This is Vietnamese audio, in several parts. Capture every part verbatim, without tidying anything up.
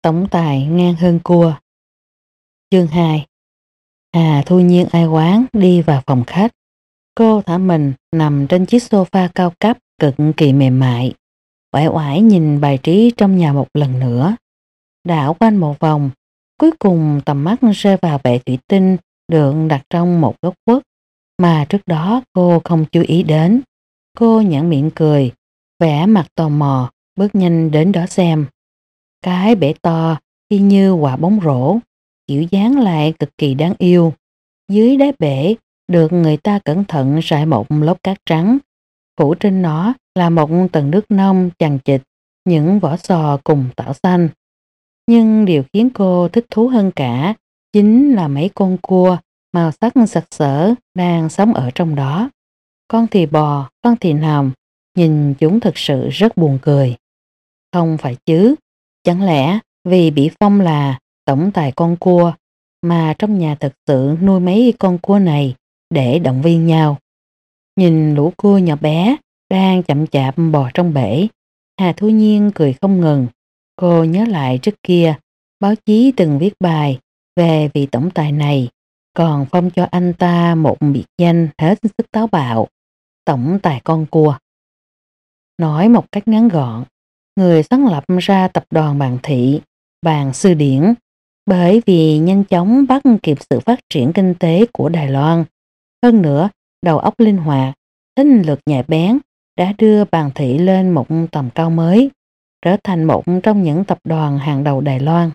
Tổng tài ngang hơn cua. Chương hai. Hà Thu Nhiên ai quán đi vào phòng khách. Cô thả mình nằm trên chiếc sofa cao cấp cực kỳ mềm mại. Oải oải nhìn bài trí trong nhà một lần nữa. Đảo quanh một vòng, cuối cùng tầm mắt rơi vào bệ thủy tinh được đặt trong một góc khuất mà trước đó cô không chú ý đến. Cô nhãn miệng cười, vẻ mặt tò mò, bước nhanh đến đó xem. Cái bể to y như quả bóng rổ, kiểu dáng lại cực kỳ đáng yêu. Dưới đáy bể được người ta cẩn thận rải một lớp cát trắng, phủ trên nó là một tầng nước nông chằng chịt những vỏ sò cùng tảo xanh. Nhưng điều khiến cô thích thú hơn cả chính là mấy con cua màu sắc sặc sỡ đang sống ở trong đó. Con thì bò, con thì nằm, nhìn chúng thực sự rất buồn cười. Không phải chứ, chẳng lẽ vì bị phong là tổng tài con cua mà trong nhà thực sự nuôi mấy con cua này để động viên nhau. Nhìn lũ cua nhỏ bé đang chậm chạp bò trong bể, Hà Thu Nhiên cười không ngừng. Cô nhớ lại trước kia báo chí từng viết bài về vị tổng tài này, còn phong cho anh ta một biệt danh hết sức táo bạo: tổng tài con cua. Nói một cách ngắn gọn, người sáng lập ra tập đoàn Bàn Thị, Bàn Sư Điển, bởi vì nhanh chóng bắt kịp sự phát triển kinh tế của Đài Loan. Hơn nữa, đầu óc linh hoạt, tính lực nhạy bén đã đưa Bàn Thị lên một tầm cao mới, trở thành một trong những tập đoàn hàng đầu Đài Loan.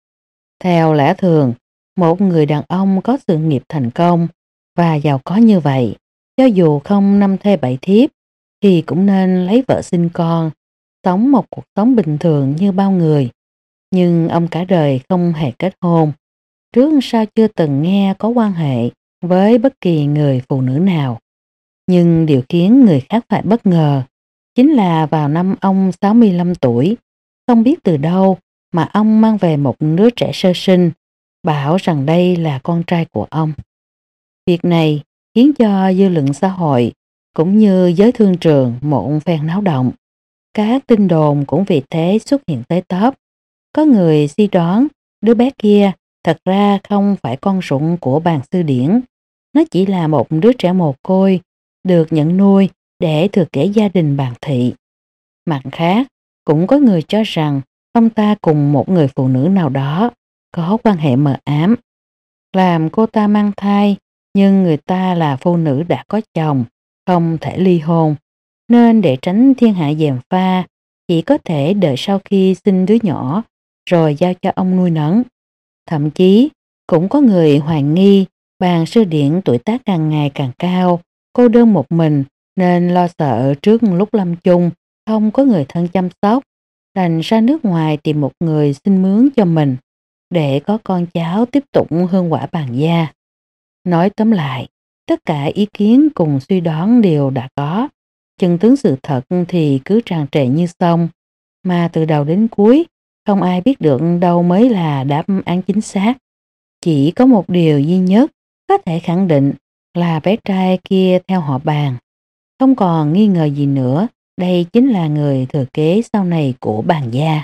Theo lẽ thường, một người đàn ông có sự nghiệp thành công và giàu có như vậy, cho dù không năm thê bảy thiếp, thì cũng nên lấy vợ sinh con, sống một cuộc sống bình thường như bao người. Nhưng ông cả đời không hề kết hôn, trước sau chưa từng nghe có quan hệ với bất kỳ người phụ nữ nào. Nhưng điều khiến người khác phải bất ngờ chính là vào năm ông sáu mươi lăm tuổi, không biết từ đâu mà ông mang về một đứa trẻ sơ sinh, bảo rằng đây là con trai của ông. Việc này khiến cho dư luận xã hội cũng như giới thương trường một phen náo động. Các tin đồn cũng vì thế xuất hiện tới top. Có người suy đoán đứa bé kia thật ra không phải con ruột của Bàn Sư Điển, nó chỉ là một đứa trẻ mồ côi được nhận nuôi để thừa kế gia đình Bàn Thị. Mặt khác, cũng có người cho rằng ông ta cùng một người phụ nữ nào đó có quan hệ mờ ám, làm cô ta mang thai, nhưng người ta là phụ nữ đã có chồng, không thể ly hôn, nên để tránh thiên hạ gièm pha, chỉ có thể đợi sau khi sinh đứa nhỏ rồi giao cho ông nuôi nấng. Thậm chí cũng có người hoài nghi Bàn Sư Điển tuổi tác càng ngày càng cao, cô đơn một mình nên lo sợ trước lúc lâm chung không có người thân chăm sóc, đành ra nước ngoài tìm một người xin mướn cho mình để có con cháu tiếp tục hương quả bàn gia. Nói tóm lại, tất cả ý kiến cùng suy đoán đều đã có, chân tướng sự thật thì cứ tràn trề như sông, mà từ đầu đến cuối không ai biết được đâu mới là đáp án chính xác. Chỉ có một điều duy nhất có thể khẳng định là bé trai kia theo họ Bàn. Không còn nghi ngờ gì nữa, đây chính là người thừa kế sau này của Bàn gia.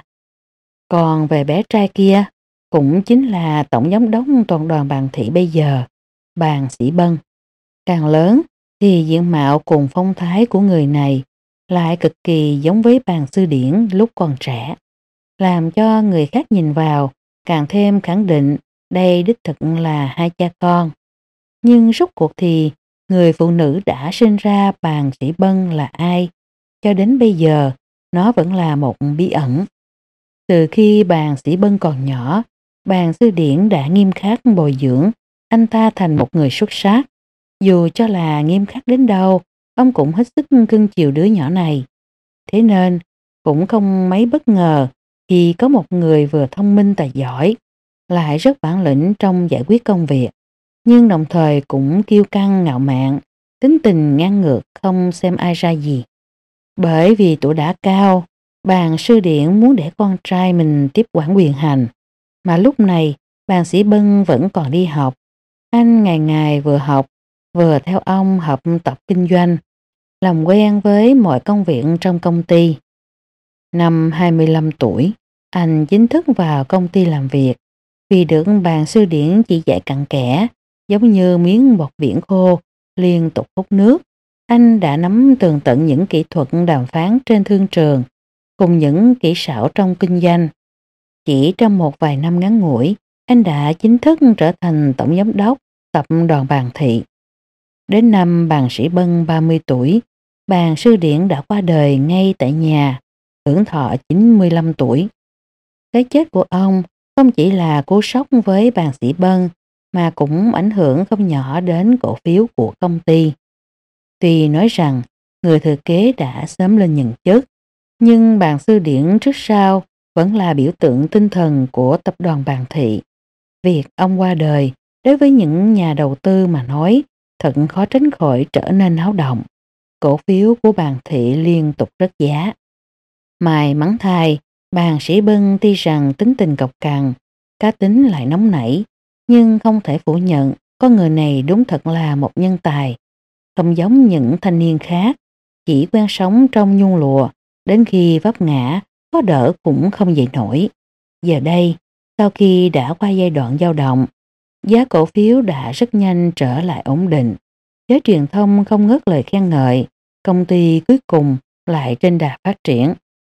Còn về bé trai kia, cũng chính là tổng giám đốc toàn đoàn Bàn Thị bây giờ, Bàn Sĩ Bân. Càng lớn thì diện mạo cùng phong thái của người này lại cực kỳ giống với Bàn Sư Điển lúc còn trẻ, làm cho người khác nhìn vào càng thêm khẳng định đây đích thực là hai cha con. Nhưng rốt cuộc thì người phụ nữ đã sinh ra Bàn Sĩ Bân là ai? Cho đến bây giờ, nó vẫn là một bí ẩn. Từ khi Bàn Sĩ Bân còn nhỏ, Bàn Sư Điển đã nghiêm khắc bồi dưỡng anh ta thành một người xuất sắc. Dù cho là nghiêm khắc đến đâu, ông cũng hết sức cưng chiều đứa nhỏ này. Thế nên, cũng không mấy bất ngờ khi có một người vừa thông minh tài giỏi, lại rất bản lĩnh trong giải quyết công việc, nhưng đồng thời cũng kiêu căng ngạo mạn, tính tình ngang ngược không xem ai ra gì. Bởi vì tuổi đã cao, Bàn Sư Điển muốn để con trai mình tiếp quản quyền hành, mà lúc này Bàn Sĩ Bân vẫn còn đi học. Anh ngày ngày vừa học, vừa theo ông học tập kinh doanh, làm quen với mọi công việc trong công ty. Năm hai mươi lăm tuổi, Anh chính thức vào công ty làm việc, vì được bàn sư điển chỉ dạy cặn kẽ, giống như miếng bọt biển khô, liên tục hút nước. Anh đã nắm tường tận những kỹ thuật đàm phán trên thương trường, cùng những kỹ xảo trong kinh doanh. Chỉ trong một vài năm ngắn ngủi, anh đã chính thức trở thành tổng giám đốc tập đoàn Bàn Thị. Đến năm Bàn Sĩ Bân ba mươi tuổi, bàn sư điển đã qua đời ngay tại nhà, hưởng thọ chín mươi lăm tuổi. Cái chết của ông không chỉ là cú sốc với bàn Sĩ Bân, mà cũng ảnh hưởng không nhỏ đến cổ phiếu của công ty. Tuy nói rằng người thừa kế đã sớm lên nhận chức, nhưng bàn sư điển trước sau vẫn là biểu tượng tinh thần của tập đoàn Bàn Thị. Việc ông qua đời đối với những nhà đầu tư mà nói thật khó tránh khỏi trở nên náo động. Cổ phiếu của Bàn Thị liên tục rớt giá. May mắn thay, bàn Sĩ Bân tuy rằng tính tình cộc cằn, cá tính lại nóng nảy, nhưng không thể phủ nhận con người này đúng thật là một nhân tài. Không giống những thanh niên khác, chỉ quen sống trong nhung lụa, đến khi vấp ngã, có đỡ cũng không dậy nổi. Giờ đây, sau khi đã qua giai đoạn dao động, giá cổ phiếu đã rất nhanh trở lại ổn định. Giới truyền thông không ngớt lời khen ngợi, công ty cuối cùng lại trên đà phát triển.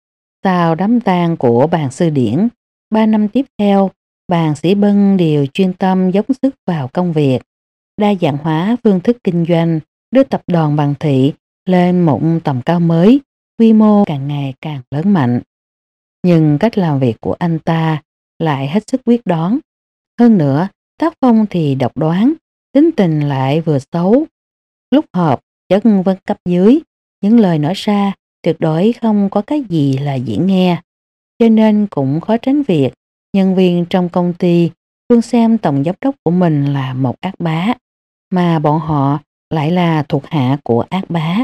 Sau đám tang của bàn sư điển, ba năm tiếp theo, bàn Sĩ Bân đều chuyên tâm dốc sức vào công việc, đa dạng hóa phương thức kinh doanh, đưa tập đoàn Bàn Thị lên một tầm cao mới, quy mô càng ngày càng lớn mạnh. Nhưng cách làm việc của anh ta lại hết sức quyết đoán. Hơn nữa, tác phong thì độc đoán, tính tình lại vừa xấu. Lúc họp, chất vấn cấp dưới, những lời nói ra tuyệt đối không có cái gì là dễ nghe. Cho nên cũng khó tránh việc nhân viên trong công ty luôn xem tổng giám đốc của mình là một ác bá, mà bọn họ lại là thuộc hạ của ác bá.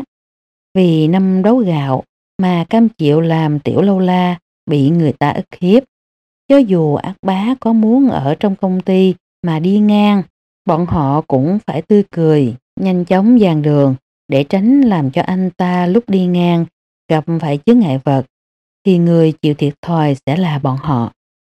Vì năm đấu gạo mà cam chịu làm tiểu lâu la bị người ta ức hiếp. Cho dù ác bá có muốn ở trong công ty mà đi ngang, bọn họ cũng phải tươi cười, nhanh chóng dàn đường để tránh làm cho anh ta lúc đi ngang gặp phải chướng ngại vật, thì người chịu thiệt thòi sẽ là bọn họ.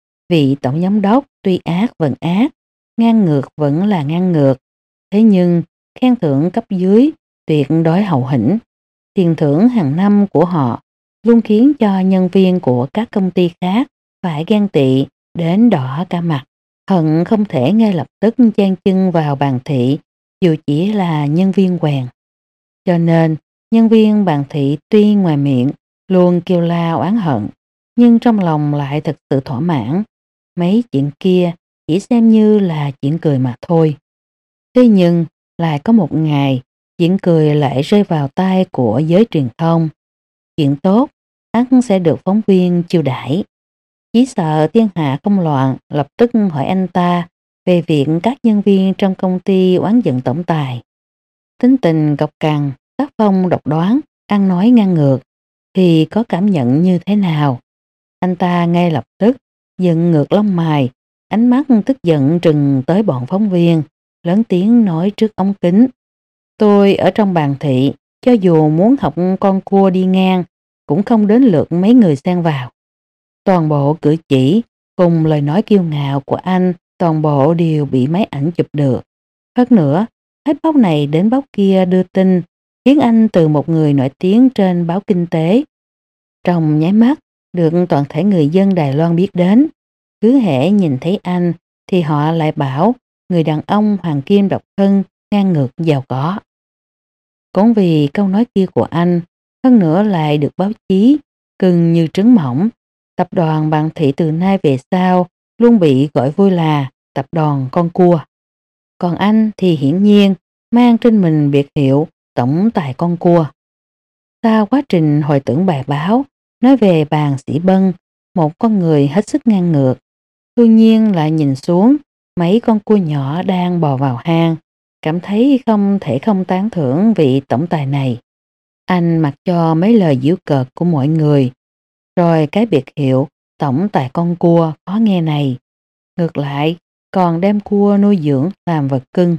Vị tổng giám đốc tuy ác vẫn ác, ngang ngược vẫn là ngang ngược, thế nhưng khen thưởng cấp dưới tuyệt đối hậu hĩnh. Tiền thưởng hàng năm của họ luôn khiến cho nhân viên của các công ty khác phải ghen tị đến đỏ cả mặt, hận không thể ngay lập tức chen chân vào Bàn Thị dù chỉ là nhân viên quèn. Cho nên, nhân viên Bàn Thị tuy ngoài miệng luôn kêu la oán hận, nhưng trong lòng lại thật sự thỏa mãn. Mấy chuyện kia chỉ xem như là chuyện cười mà thôi. Thế nhưng, lại có một ngày, chuyện cười lại rơi vào tay của giới truyền thông. Chuyện tốt, ắt sẽ được phóng viên chiêu đãi. Chỉ sợ thiên hạ không loạn, lập tức hỏi anh ta về việc các nhân viên trong công ty oán giận tổng tài. Tính tình cộc cằn, tác phong độc đoán, ăn nói ngang ngược, thì có cảm nhận như thế nào? Anh ta ngay lập tức dựng ngược lông mày, ánh mắt tức giận trừng tới bọn phóng viên, lớn tiếng nói trước ống kính. Tôi ở trong Bàn Thị, cho dù muốn học con cua đi ngang, cũng không đến lượt mấy người xen vào. Toàn bộ cử chỉ cùng lời nói kiêu ngạo của anh, toàn bộ đều bị máy ảnh chụp được. Hơn nữa, hết báo này đến báo kia đưa tin, khiến anh từ một người nổi tiếng trên báo kinh tế, trong nháy mắt được toàn thể người dân Đài Loan biết đến. Cứ hễ nhìn thấy anh thì họ lại bảo người đàn ông hoàng kim độc thân, ngang ngược giàu có. Cũng vì câu nói kia của anh, hơn nữa lại được báo chí cưng như trứng mỏng. Tập đoàn Bàn Thị từ nay về sau luôn bị gọi vui là tập đoàn con cua. Còn anh thì hiển nhiên mang trên mình biệt hiệu tổng tài con cua. Sau quá trình hồi tưởng bài báo nói về Bàn Sĩ Bân, một con người hết sức ngang ngược, tuy nhiên lại nhìn xuống mấy con cua nhỏ đang bò vào hang, cảm thấy không thể không tán thưởng vị tổng tài này. Anh mặc cho mấy lời giễu cợt của mọi người, rồi cái biệt hiệu tổng tài con cua khó nghe này, ngược lại còn đem cua nuôi dưỡng làm vật cưng.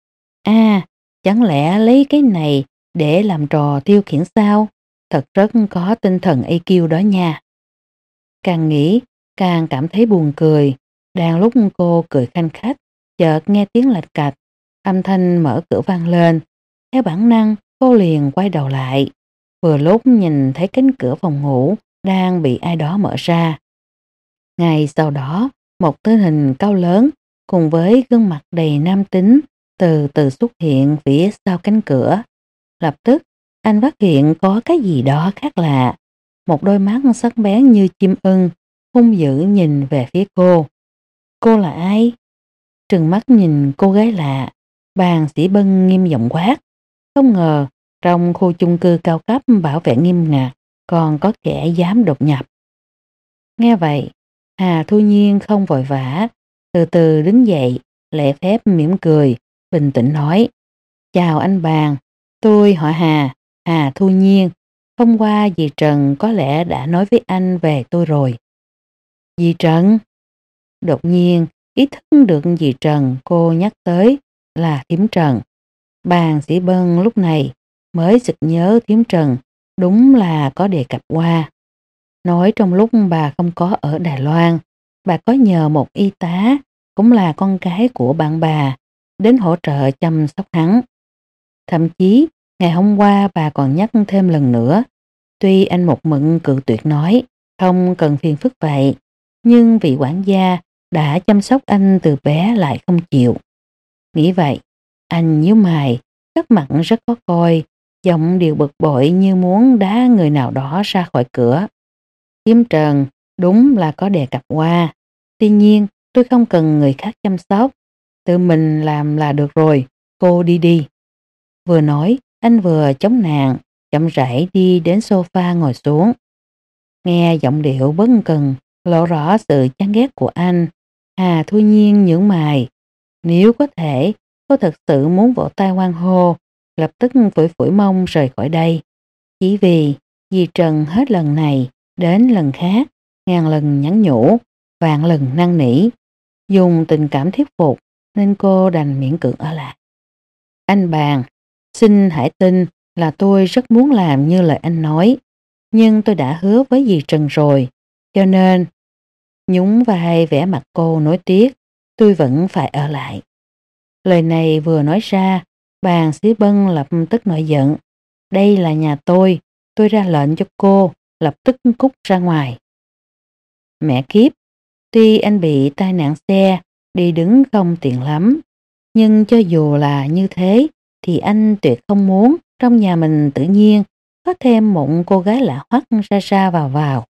À, chẳng lẽ lấy cái này để làm trò tiêu khiển sao? Thật rất có tinh thần i kiu đó nha. Càng nghĩ, càng cảm thấy buồn cười. Đang lúc cô cười khanh khách, chợt nghe tiếng lạch cạch, âm thanh mở cửa vang lên. Theo bản năng, cô liền quay đầu lại. Vừa lúc nhìn thấy cánh cửa phòng ngủ đang bị ai đó mở ra. Ngay sau đó, một thân hình cao lớn cùng với gương mặt đầy nam tính từ từ xuất hiện phía sau cánh cửa. Lập tức, anh phát hiện có cái gì đó khác lạ. Một đôi mắt sắc bén như chim ưng, hung dữ nhìn về phía cô. Cô là ai? Trừng mắt nhìn cô gái lạ, Bàn Sĩ Bân nghiêm giọng quát. Không ngờ, trong khu chung cư cao cấp bảo vệ nghiêm ngặt, còn có kẻ dám đột nhập. Nghe vậy, Hà Thu Nhiên không vội vã, từ từ đứng dậy, lễ phép mỉm cười, bình tĩnh nói. Chào anh Bàn, tôi họ Hà, Hà Thu Nhiên. Hôm qua dì Trần có lẽ đã nói với anh về tôi rồi. Dì Trần? Đột nhiên, ý thức được dì Trần cô nhắc tới là thím Trần. Bàn Sĩ Bân lúc này mới sực nhớ thím Trần đúng là có đề cập qua. Nói trong lúc bà không có ở Đài Loan, bà có nhờ một y tá, cũng là con gái của bạn bà, đến hỗ trợ chăm sóc hắn. Thậm chí, ngày hôm qua bà còn nhắc thêm lần nữa, tuy anh một mực cự tuyệt nói, không cần phiền phức vậy, nhưng vị quản gia đã chăm sóc anh từ bé lại không chịu. Nghĩ vậy, anh nhíu mày, sắc mặt rất khó coi, giọng điệu bực bội như muốn đá người nào đó ra khỏi cửa. Thím Trần đúng là có đề cập qua, tuy nhiên tôi không cần người khác chăm sóc, tự mình làm là được rồi, cô đi đi. Vừa nói, anh vừa chống nạn, chậm rãi đi đến sofa ngồi xuống. Nghe giọng điệu bất cần, lộ rõ sự chán ghét của anh, Hà Thu Nhiên nhướng mày. Nếu có thể, cô thật sự muốn vỗ tay hoan hô, lập tức phủi phủi mông rời khỏi đây. Chỉ vì dì Trần hết lần này đến lần khác, ngàn lần nhắn nhủ, vạn lần năn nỉ, dùng tình cảm thuyết phục nên cô đành miễn cưỡng ở lại. Anh Bàn, xin hãy tin là tôi rất muốn làm như lời anh nói, nhưng tôi đã hứa với dì Trần rồi, cho nên nhún vai vẻ mặt cô nối tiếc, tôi vẫn phải ở lại. Lời này vừa nói ra, Bàn Sĩ Bân lập tức nổi giận. Đây là nhà tôi, tôi ra lệnh cho cô lập tức cút ra ngoài. Mẹ kiếp, tuy anh bị tai nạn xe, đi đứng không tiện lắm, nhưng cho dù là như thế thì anh tuyệt không muốn trong nhà mình tự nhiên có thêm một cô gái lạ hoắc ra ra vào vào.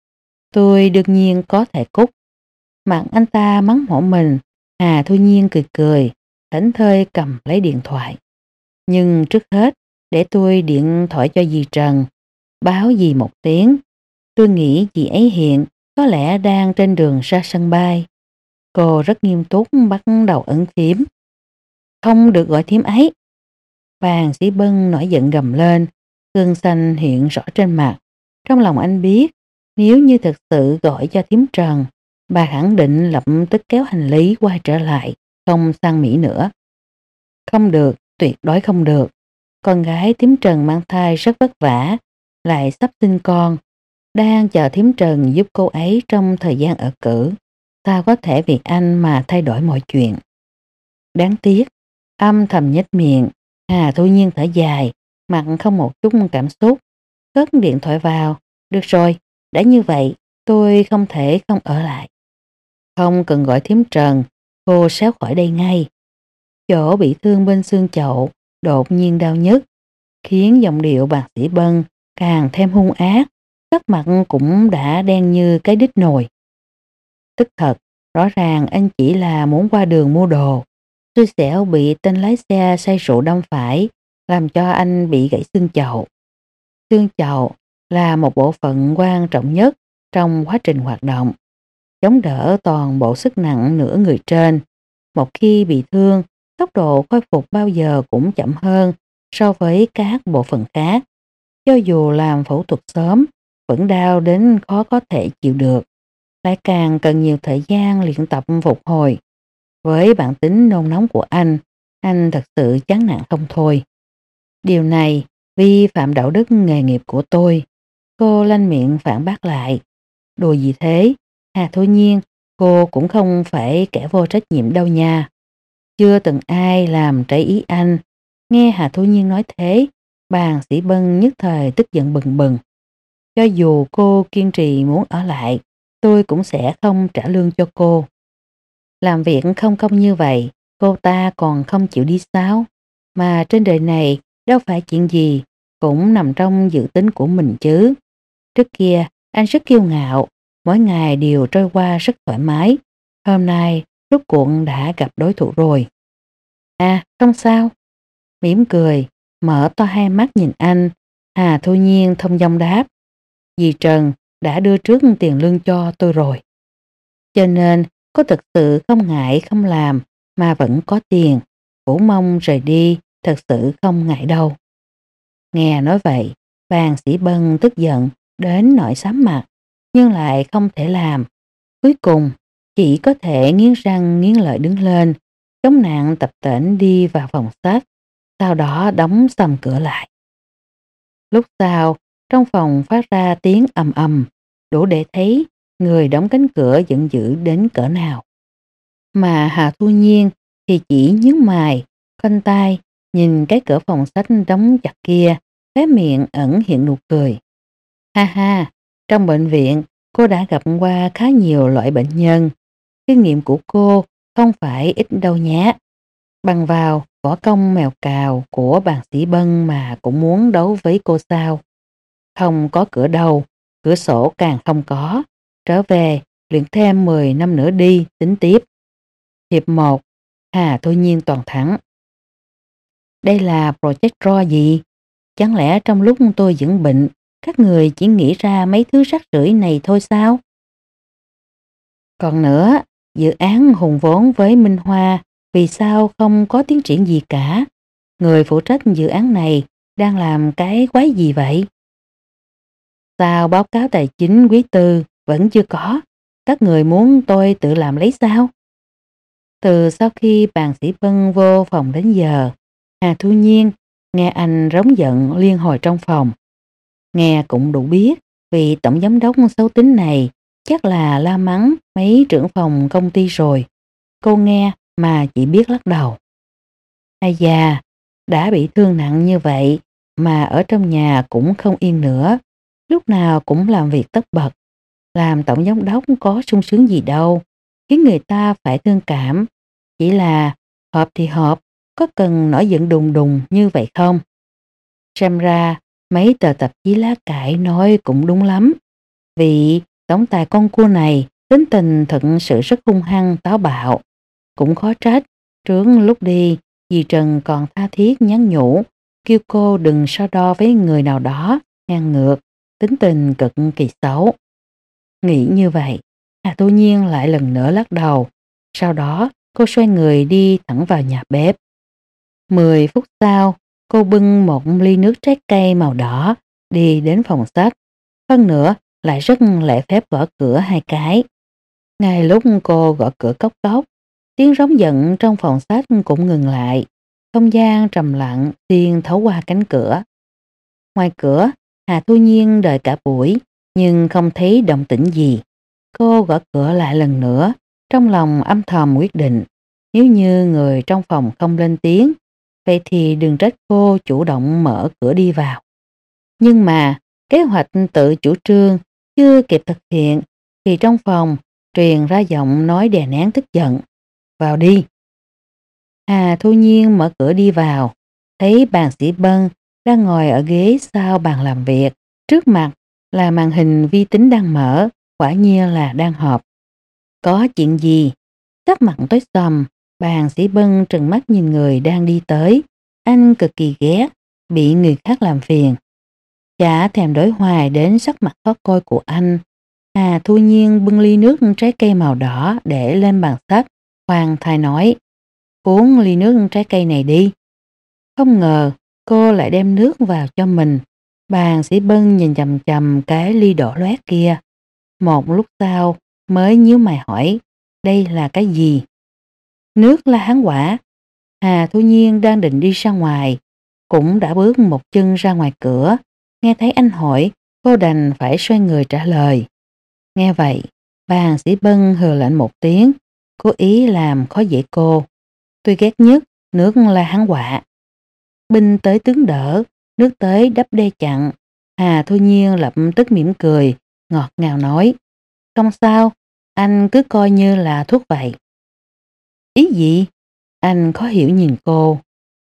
Tôi đương nhiên có thể cút. Mặt anh ta mắng mỏ mình, Hà Thu Nhiên cười cười, thảnh thơi cầm lấy điện thoại. Nhưng trước hết, để tôi điện thoại cho dì Trần, báo dì một tiếng. Tôi nghĩ dì ấy hiện có lẽ đang trên đường ra sân bay. Cô rất nghiêm túc bắt đầu ấn phím. Không được gọi thím ấy. Bàn Sĩ Bân nổi giận gầm lên, gương xanh hiện rõ trên mặt. Trong lòng anh biết, nếu như thực sự gọi cho thím Trần, bà khẳng định lập tức kéo hành lý quay trở lại, không sang Mỹ nữa. Không được, tuyệt đối không được. Con gái thím Trần mang thai rất vất vả, lại sắp sinh con, đang chờ thím Trần giúp cô ấy trong thời gian ở cữ. Sao có thể vì anh mà thay đổi mọi chuyện? Đáng tiếc, âm thầm nhếch miệng, Hà Thu Nhiên thở dài, mặt không một chút cảm xúc, cất điện thoại vào. Được rồi, đã như vậy, tôi không thể không ở lại. Không cần gọi thím Trần, cô xéo khỏi đây ngay. Chỗ bị thương bên xương chậu đột nhiên đau nhức, khiến giọng điệu Bạc Sĩ Bân càng thêm hung ác, sắc mặt cũng đã đen như cái đít nồi. Tức thật, rõ ràng anh chỉ là muốn qua đường mua đồ, xui xẻo bị tên lái xe say rượu đâm phải, làm cho anh bị gãy xương chậu. Xương chậu là một bộ phận quan trọng nhất trong quá trình hoạt động, chống đỡ toàn bộ sức nặng nửa người trên. Một khi bị thương, tốc độ khôi phục bao giờ cũng chậm hơn so với các bộ phận khác. Cho dù làm phẫu thuật sớm, vẫn đau đến khó có thể chịu được, lại càng cần nhiều thời gian luyện tập phục hồi. Với bản tính nôn nóng của anh, anh thật sự chán nản không thôi. Điều này vi phạm đạo đức nghề nghiệp của tôi. Cô lanh miệng phản bác lại. Đùa gì thế? Hà Thu Nhiên, cô cũng không phải kẻ vô trách nhiệm đâu nha. Chưa từng ai làm trái ý anh. Nghe Hà Thu Nhiên nói thế, Bàn Sĩ Bân nhất thời tức giận bừng bừng. Cho dù cô kiên trì muốn ở lại, tôi cũng sẽ không trả lương cho cô. Làm việc không công như vậy, cô ta còn không chịu đi sao? Mà trên đời này đâu phải chuyện gì cũng nằm trong dự tính của mình chứ. Trước kia anh rất kiêu ngạo, mỗi ngày đều trôi qua rất thoải mái. Hôm nay rốt cuộc đã gặp đối thủ rồi. À, không sao. Mỉm cười, mở to hai mắt nhìn anh, Hà Thu Nhiên thông dong đáp. Dì Trần đã đưa trước tiền lương cho tôi rồi. Cho nên có thực sự không ngại không làm mà vẫn có tiền. Vũ mong rời đi thật sự không ngại đâu. Nghe nói vậy, Bàn Sĩ Bân tức giận đến nỗi xám mặt, nhưng lại không thể làm. Cuối cùng, chỉ có thể nghiến răng nghiến lợi đứng lên, chống nạn tập tễnh đi vào phòng sách, sau đó đóng sầm cửa lại. Lúc sau, trong phòng phát ra tiếng ầm ầm, đủ để thấy người đóng cánh cửa giận dữ đến cỡ nào. Mà Hà Thu Nhiên thì chỉ nhướng mày, khoanh tay, nhìn cái cửa phòng sách đóng chặt kia, khóe miệng ẩn hiện nụ cười. Ha ha, trong bệnh viện cô đã gặp qua khá nhiều loại bệnh nhân. Kinh nghiệm của cô không phải ít đâu nhé. Bằng vào võ công mèo cào của Bàn Sĩ Bân mà cũng muốn đấu với cô sao? Không có cửa đâu, cửa sổ càng không có. Trở về, luyện thêm mười năm nữa đi, tính tiếp. Hiệp một, Hà Thu Nhiên toàn thắng. Đây là project raw gì? Chẳng lẽ trong lúc tôi dưỡng bệnh, các người chỉ nghĩ ra mấy thứ rác rưởi này thôi sao? Còn nữa, dự án hùng vốn với Minh Hoa vì sao không có tiến triển gì cả? Người phụ trách dự án này đang làm cái quái gì vậy? Sao báo cáo tài chính quý tư vẫn chưa có? Các người muốn tôi tự làm lấy sao? Từ sau khi Bàn Sĩ Bân vô phòng đến giờ, Hà Thu Nhiên nghe anh rống giận liên hồi trong phòng. Nghe cũng đủ biết vì tổng giám đốc xấu tính này chắc là la mắng mấy trưởng phòng công ty rồi. Cô nghe mà chỉ biết lắc đầu. Ai da, đã bị thương nặng như vậy mà ở trong nhà cũng không yên nữa. Lúc nào cũng làm việc tất bật. Làm tổng giám đốc có sung sướng gì đâu. Khiến người ta phải thương cảm. Chỉ là họp thì họp, có cần nổi giận đùng đùng như vậy không? Xem ra mấy tờ tạp chí lá cải nói cũng đúng lắm. Vì tổng tài con cua này tính tình thật sự rất hung hăng táo bạo. Cũng khó trách, trước lúc đi, dì Trần còn tha thiết nhắn nhủ, kêu cô đừng so đo với người nào đó, ngang ngược, tính tình cực kỳ xấu. Nghĩ như vậy, Hà Thu Nhiên lại lần nữa lắc đầu. Sau đó, cô xoay người đi thẳng vào nhà bếp. Mười phút sau, cô bưng một ly nước trái cây màu đỏ, đi đến phòng sách. Hơn nữa, lại rất lễ phép gõ cửa hai cái. Ngay lúc cô gõ cửa cốc cốc, tiếng rống giận trong phòng sách cũng ngừng lại. Không gian trầm lặng xuyên thấu qua cánh cửa. Ngoài cửa, Hà Thu Nhiên đợi cả buổi, nhưng không thấy động tĩnh gì. Cô gõ cửa lại lần nữa, trong lòng âm thầm quyết định. Nếu như người trong phòng không lên tiếng, vậy thì đừng trách cô chủ động mở cửa đi vào. Nhưng mà, kế hoạch tự chủ trương chưa kịp thực hiện, thì trong phòng truyền ra giọng nói đè nén tức giận. Vào đi. Hà Thu Nhiên mở cửa đi vào, thấy Bàn Sĩ Bân đang ngồi ở ghế sau bàn làm việc. Trước mặt là màn hình vi tính đang mở, quả nhiên là đang họp. Có chuyện gì? Sắc mặt tối sầm, Bàn Sĩ Bân trừng mắt nhìn người đang đi tới. Anh cực kỳ ghét, bị người khác làm phiền. Chả thèm đối hoài đến sắc mặt khó coi của anh. Hà Thu Nhiên bưng ly nước trái cây màu đỏ để lên bàn sách, khoan thai nói, uống ly nước trái cây này đi. Không ngờ cô lại đem nước vào cho mình. Bàn Sĩ Bân nhìn chầm chầm cái ly đỏ loét kia. Một lúc sau mới nhíu mày hỏi, đây là cái gì? Nước La Hán quả. Hà Thu Nhiên đang định đi ra ngoài, cũng đã bước một chân ra ngoài cửa. Nghe thấy anh hỏi, cô đành phải xoay người trả lời. Nghe vậy, Bàn sĩ Bân hừ lạnh một tiếng, cố ý làm khó dễ cô. Tôi ghét nhất nước La Hán Quạ. Binh tới tướng đỡ, nước tới đắp đê chặn. Hà Thu Nhiên lập tức mỉm cười, ngọt ngào nói. Không sao, anh cứ coi như là thuốc vậy. Ý gì? Anh khó hiểu nhìn cô.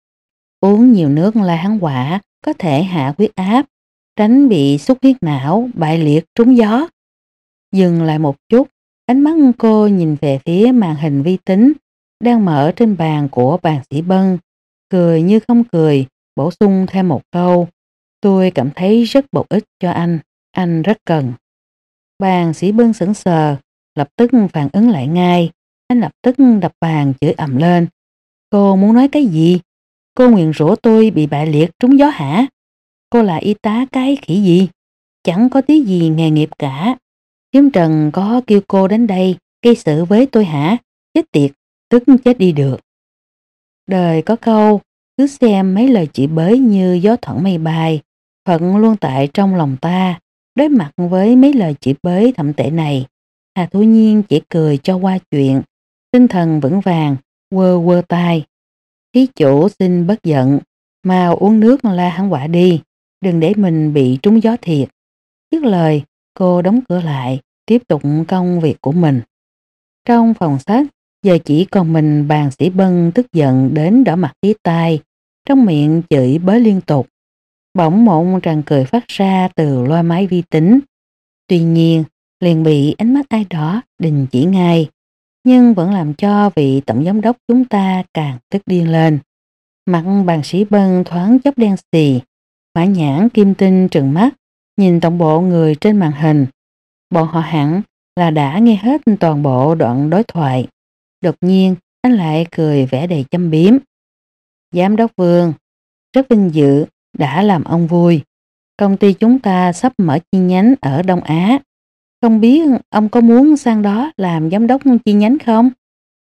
Uống nhiều nước La Hán Quạ có thể hạ huyết áp, tránh bị xuất huyết não, bại liệt, trúng gió. Dừng lại một chút, ánh mắt cô nhìn về phía màn hình vi tính đang mở trên bàn của bàn sĩ Bân, cười như không cười, bổ sung thêm một câu. Tôi cảm thấy rất bổ ích cho anh, anh rất cần. Bàn sĩ Bân sững sờ, lập tức phản ứng lại ngay. Anh lập tức đập bàn chửi ầm lên. Cô muốn nói cái gì? Cô nguyền rủa tôi bị bại liệt trúng gió hả? Cô là y tá cái khỉ gì? Chẳng có tí gì nghề nghiệp cả. Kiếm Trần có kêu cô đến đây gây sự với tôi hả? Chết tiệt, tức chết đi được. Đời có câu, cứ xem mấy lời chỉ bới như gió thoảng mây bay, phận luôn tại trong lòng ta. Đối mặt với mấy lời chỉ bới thậm tệ này, Hà Thu Nhiên chỉ cười cho qua chuyện, tinh thần vững vàng, quơ quơ tay. Thí chủ xin bất giận, mau uống nước La Hán Quạ đi, đừng để mình bị trúng gió thiệt. Dứt lời, cô đóng cửa lại, tiếp tục công việc của mình. Trong phòng sách, giờ chỉ còn mình bàn sĩ Bân tức giận đến đỏ mặt tía tai, trong miệng chửi bới liên tục. Bỗng một tràng cười phát ra từ loa máy vi tính. Tuy nhiên, liền bị ánh mắt ai đó đình chỉ ngay, nhưng vẫn làm cho vị tổng giám đốc chúng ta càng tức điên lên. Mặt bàn sĩ Bân thoáng chốc đen xì, mã nhãn kim tinh trừng mắt, nhìn tổng bộ người trên màn hình. Bọn họ hẳn là đã nghe hết toàn bộ đoạn đối thoại. Đột nhiên, anh lại cười vẻ đầy châm biếm. Giám đốc Vương, rất vinh dự đã làm ông vui. Công ty chúng ta sắp mở chi nhánh ở Đông Á. Không biết ông có muốn sang đó làm giám đốc chi nhánh không?